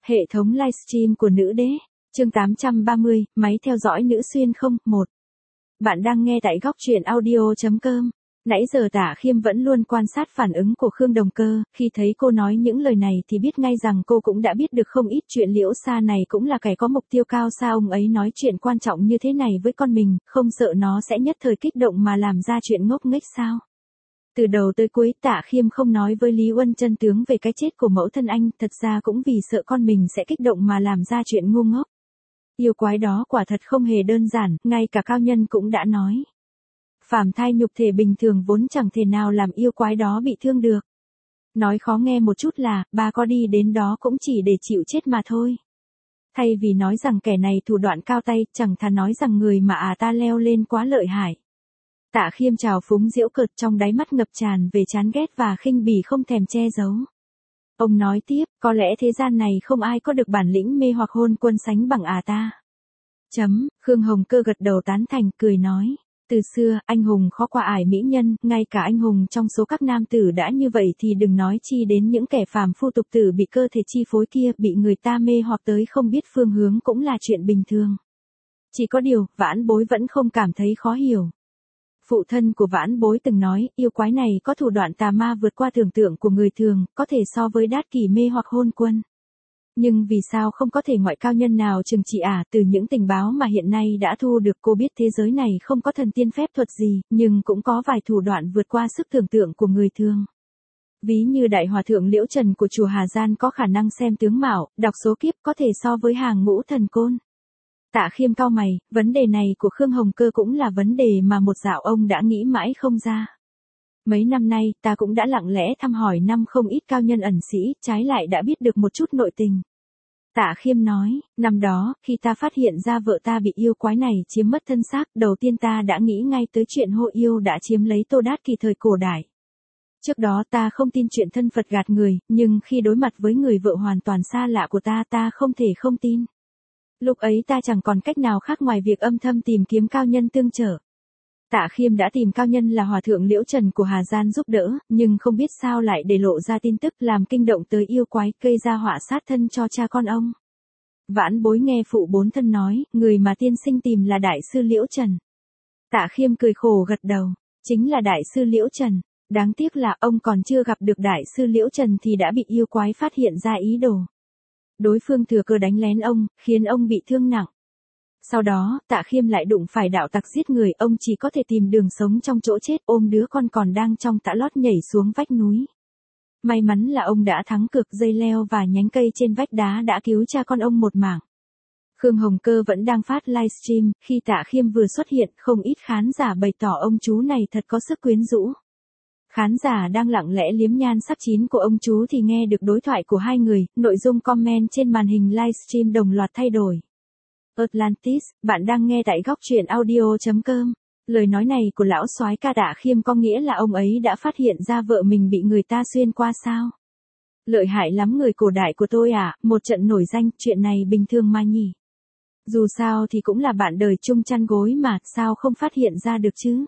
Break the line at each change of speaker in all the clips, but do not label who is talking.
Hệ thống livestream của nữ đế, chương 830, máy theo dõi nữ xuyên không, 1. Bạn đang nghe tại góc truyện audio.com. Nãy giờ Tạ Khiêm vẫn luôn quan sát phản ứng của Khương Đồng Cơ, khi thấy cô nói những lời này thì biết ngay rằng cô cũng đã biết được không ít chuyện. Liễu Sa này cũng là kẻ có mục tiêu cao, sao ông ấy nói chuyện quan trọng như thế này với con mình, không sợ nó sẽ nhất thời kích động mà làm ra chuyện ngốc nghếch sao? Từ đầu tới cuối Tạ Khiêm không nói với Lý Uân chân tướng về cái chết của mẫu thân anh, thật ra cũng vì sợ con mình sẽ kích động mà làm ra chuyện ngu ngốc. Yêu quái đó quả thật không hề đơn giản, ngay cả cao nhân cũng đã nói. Phàm thai nhục thể bình thường vốn chẳng thể nào làm yêu quái đó bị thương được. Nói khó nghe một chút là, bà có đi đến đó cũng chỉ để chịu chết mà thôi. Thay vì nói rằng kẻ này thủ đoạn cao tay, chẳng thà nói rằng người mà ta leo lên quá lợi hại. Tạ Khiêm trào phúng giễu cợt, trong đáy mắt ngập tràn về chán ghét và khinh bỉ không thèm che giấu. Ông nói tiếp, có lẽ thế gian này không ai có được bản lĩnh mê hoặc hôn quân sánh bằng ta. Khương Hồng Cơ gật đầu tán thành, cười nói. Từ xưa, anh hùng khó qua ải mỹ nhân, ngay cả anh hùng trong số các nam tử đã như vậy thì đừng nói chi đến những kẻ phàm phu tục tử bị cơ thể chi phối kia, bị người ta mê hoặc tới không biết phương hướng cũng là chuyện bình thường. Chỉ có điều, Vãn Bối vẫn không cảm thấy khó hiểu. Phụ thân của Vãn Bối từng nói, yêu quái này có thủ đoạn tà ma vượt qua tưởng tượng của người thường, có thể so với Đát Kỷ mê hoặc hôn quân. Nhưng vì sao không có thể ngoại cao nhân nào trừng trị từ những tình báo mà hiện nay đã thu được, cô biết thế giới này không có thần tiên phép thuật gì, nhưng cũng có vài thủ đoạn vượt qua sức tưởng tượng của người thường. Ví như Đại Hòa Thượng Liễu Trần của chùa Hà Gian có khả năng xem tướng mạo, đọc số kiếp, có thể so với hàng ngũ thần côn. Tạ Khiêm cau mày, vấn đề này của Khương Hồng Cơ cũng là vấn đề mà một dạo ông đã nghĩ mãi không ra. Mấy năm nay, ta cũng đã lặng lẽ thăm hỏi không ít cao nhân ẩn sĩ, trái lại đã biết được một chút nội tình. Tạ Khiêm nói, năm đó, khi ta phát hiện ra vợ ta bị yêu quái này chiếm mất thân xác, đầu tiên ta đã nghĩ ngay tới chuyện hộ yêu đã chiếm lấy Tô Đát Kỷ thời cổ đại. Trước đó ta không tin chuyện thân Phật gạt người, nhưng khi đối mặt với người vợ hoàn toàn xa lạ của ta không thể không tin. Lúc ấy ta chẳng còn cách nào khác ngoài việc âm thầm tìm kiếm cao nhân tương trợ. Tạ Khiêm đã tìm cao nhân là Hòa Thượng Liễu Trần của Hà Gian giúp đỡ, nhưng không biết sao lại để lộ ra tin tức làm kinh động tới yêu quái, gây ra họa sát thân cho cha con ông. Vãn Bối nghe phụ bốn thân nói, người mà tiên sinh tìm là Đại sư Liễu Trần. Tạ Khiêm cười khổ gật đầu, chính là Đại sư Liễu Trần. Đáng tiếc là ông còn chưa gặp được Đại sư Liễu Trần thì đã bị yêu quái phát hiện ra ý đồ. Đối phương thừa cơ đánh lén ông, khiến ông bị thương nặng. Sau đó, Tạ Khiêm lại đụng phải đạo tặc giết người, ông chỉ có thể tìm đường sống trong chỗ chết, ôm đứa con còn đang trong tã lót nhảy xuống vách núi. May mắn là ông đã thắng cược, dây leo và nhánh cây trên vách đá đã cứu cha con ông một mạng. Khương Hồng Cơ vẫn đang phát livestream, khi Tạ Khiêm vừa xuất hiện, không ít khán giả bày tỏ ông chú này thật có sức quyến rũ. Khán giả đang lặng lẽ liếm nhan sắc chín của ông chú thì nghe được đối thoại của hai người, nội dung comment trên màn hình livestream đồng loạt thay đổi. Atlantis, bạn đang nghe tại góc truyện audio.com. Lời nói này của lão soái ca Tạ Khiêm có nghĩa là ông ấy đã phát hiện ra vợ mình bị người ta xuyên qua sao? Lợi hại lắm người cổ đại của tôi một trận nổi danh, chuyện này bình thường mà nhỉ? Dù sao thì cũng là bạn đời chung chăn gối mà, sao không phát hiện ra được chứ?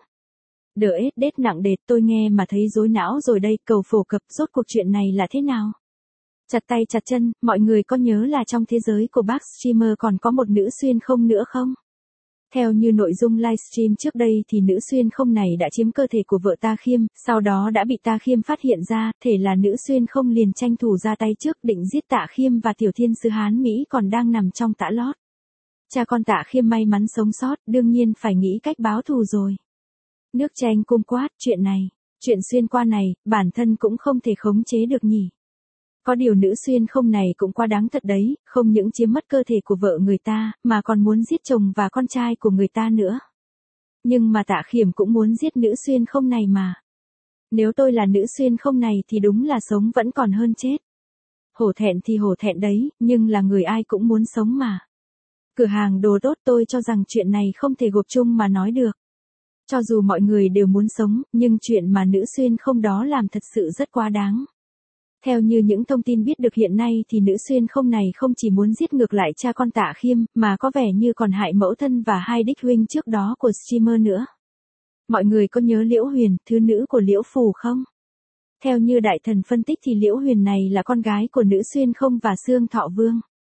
Đết nặng đệt, tôi nghe mà thấy rối não rồi đây, cầu phổ cập, rốt cuộc chuyện này là thế nào? Chặt tay chặt chân, mọi người có nhớ là trong thế giới của bác streamer còn có một nữ xuyên không nữa không? Theo như nội dung livestream trước đây thì nữ xuyên không này đã chiếm cơ thể của vợ Ta Khiêm, sau đó đã bị Ta Khiêm phát hiện ra, thể là nữ xuyên không liền tranh thủ ra tay trước định giết Tạ Khiêm và tiểu thiên sứ Hán Mỹ còn đang nằm trong tã lót. Cha con Tạ Khiêm may mắn sống sót, đương nhiên phải nghĩ cách báo thù rồi. Nước chanh cung quát, chuyện xuyên qua này, bản thân cũng không thể khống chế được nhỉ. Có điều nữ xuyên không này cũng quá đáng thật đấy, không những chiếm mất cơ thể của vợ người ta, mà còn muốn giết chồng và con trai của người ta nữa. Nhưng mà Tạ Khiêm cũng muốn giết nữ xuyên không này mà. Nếu tôi là nữ xuyên không này thì đúng là sống vẫn còn hơn chết. Hổ thẹn thì hổ thẹn đấy, nhưng là người ai cũng muốn sống mà. Cửa hàng đồ tốt, tôi cho rằng chuyện này không thể gộp chung mà nói được. Cho dù mọi người đều muốn sống, nhưng chuyện mà nữ xuyên không đó làm thật sự rất quá đáng. Theo như những thông tin biết được hiện nay thì nữ xuyên không này không chỉ muốn giết ngược lại cha con Tạ Khiêm, mà có vẻ như còn hại mẫu thân và hai đích huynh trước đó của streamer nữa. Mọi người có nhớ Liễu Huyền, thứ nữ của Liễu Phù không? Theo như đại thần phân tích thì Liễu Huyền này là con gái của nữ xuyên không và Xương Thọ Vương.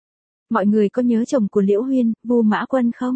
Mọi người có nhớ chồng của Liễu Huyên, Vu Mã Quân không?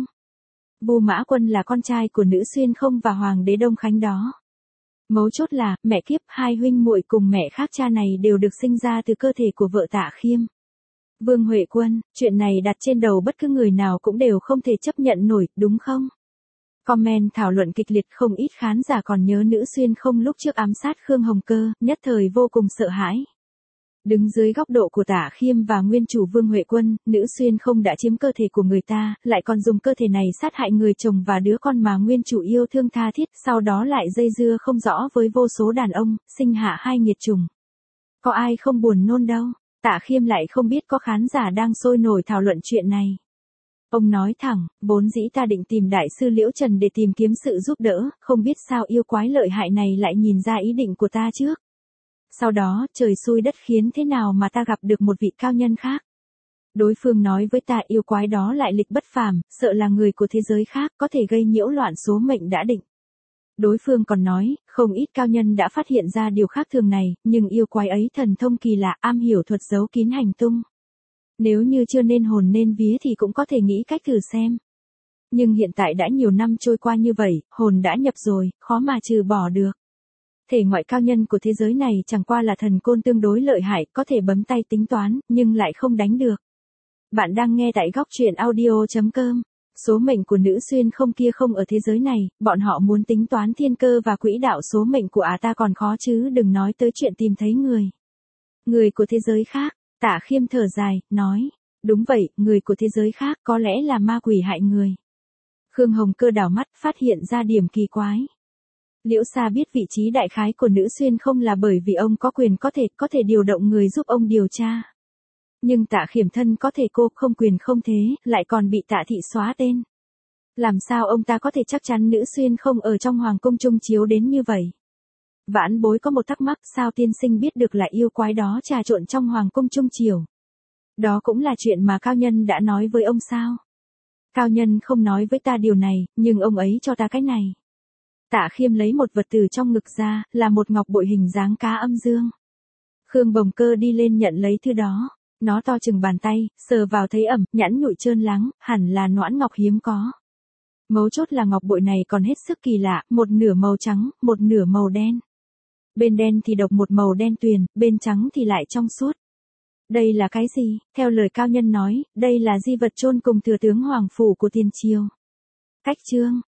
Vu Mã Quân là con trai của nữ xuyên không và hoàng đế Đông Khánh đó. Mấu chốt là, mẹ kiếp, hai huynh muội cùng mẹ khác cha này đều được sinh ra từ cơ thể của vợ Tạ Khiêm. Vương Huệ Quân, chuyện này đặt trên đầu bất cứ người nào cũng đều không thể chấp nhận nổi, đúng không? Comment thảo luận kịch liệt, không ít khán giả còn nhớ nữ xuyên không lúc trước ám sát Khương Hồng Cơ, nhất thời vô cùng sợ hãi. Đứng dưới góc độ của Tạ Khiêm và nguyên chủ Vương Huệ Quân, nữ xuyên không đã chiếm cơ thể của người ta, lại còn dùng cơ thể này sát hại người chồng và đứa con mà nguyên chủ yêu thương tha thiết, sau đó lại dây dưa không rõ với vô số đàn ông, sinh hạ hai nghiệt chủng. Có ai không buồn nôn đâu, Tạ Khiêm lại không biết có khán giả đang sôi nổi thảo luận chuyện này. Ông nói thẳng, vốn dĩ ta định tìm đại sư Liễu Trần để tìm kiếm sự giúp đỡ, không biết sao yêu quái lợi hại này lại nhìn ra ý định của ta trước. Sau đó, trời xui đất khiến thế nào mà ta gặp được một vị cao nhân khác. Đối phương nói với ta yêu quái đó lại lịch bất phàm, sợ là người của thế giới khác, có thể gây nhiễu loạn số mệnh đã định. Đối phương còn nói, không ít cao nhân đã phát hiện ra điều khác thường này, nhưng yêu quái ấy thần thông kỳ lạ, am hiểu thuật giấu kín hành tung. Nếu như chưa nên hồn nên vía thì cũng có thể nghĩ cách thử xem. Nhưng hiện tại đã nhiều năm trôi qua như vậy, hồn đã nhập rồi, khó mà trừ bỏ được. Thể ngoại cao nhân của thế giới này chẳng qua là thần côn tương đối lợi hại, có thể bấm tay tính toán, nhưng lại không đánh được. Bạn đang nghe tại góc truyện audio.com. Số mệnh của nữ xuyên không kia không ở thế giới này, bọn họ muốn tính toán thiên cơ và quỹ đạo số mệnh của ta còn khó chứ đừng nói tới chuyện tìm thấy người. Người của thế giới khác, Tạ Khiêm thở dài, nói, đúng vậy, người của thế giới khác có lẽ là ma quỷ hại người. Khương Hồng Cơ đảo mắt phát hiện ra điểm kỳ quái. Liễu Sa biết vị trí đại khái của nữ xuyên không là bởi vì ông có quyền có thể điều động người giúp ông điều tra. Nhưng Tạ Khiêm thân có thể cô không quyền không thế, lại còn bị Tạ thị xóa tên. Làm sao ông ta có thể chắc chắn nữ xuyên không ở trong hoàng cung trung chiếu đến như vậy? Vãn Bối có một thắc mắc, sao tiên sinh biết được là yêu quái đó trà trộn trong hoàng cung trung triều? Đó cũng là chuyện mà cao nhân đã nói với ông sao? Cao nhân không nói với ta điều này, nhưng ông ấy cho ta cái này. Tạ Khiêm lấy một vật từ trong ngực ra, là một ngọc bội hình dáng cá âm dương. Khương Bồng Cơ đi lên nhận lấy thứ đó. Nó to chừng bàn tay, sờ vào thấy ẩm, nhẵn nhụi trơn láng, hẳn là noãn ngọc hiếm có. Mấu chốt là ngọc bội này còn hết sức kỳ lạ, một nửa màu trắng, một nửa màu đen. Bên đen thì độc một màu đen tuyền, bên trắng thì lại trong suốt. Đây là cái gì? Theo lời cao nhân nói, đây là di vật chôn cùng thừa tướng hoàng phủ của tiền triều. Cách chương,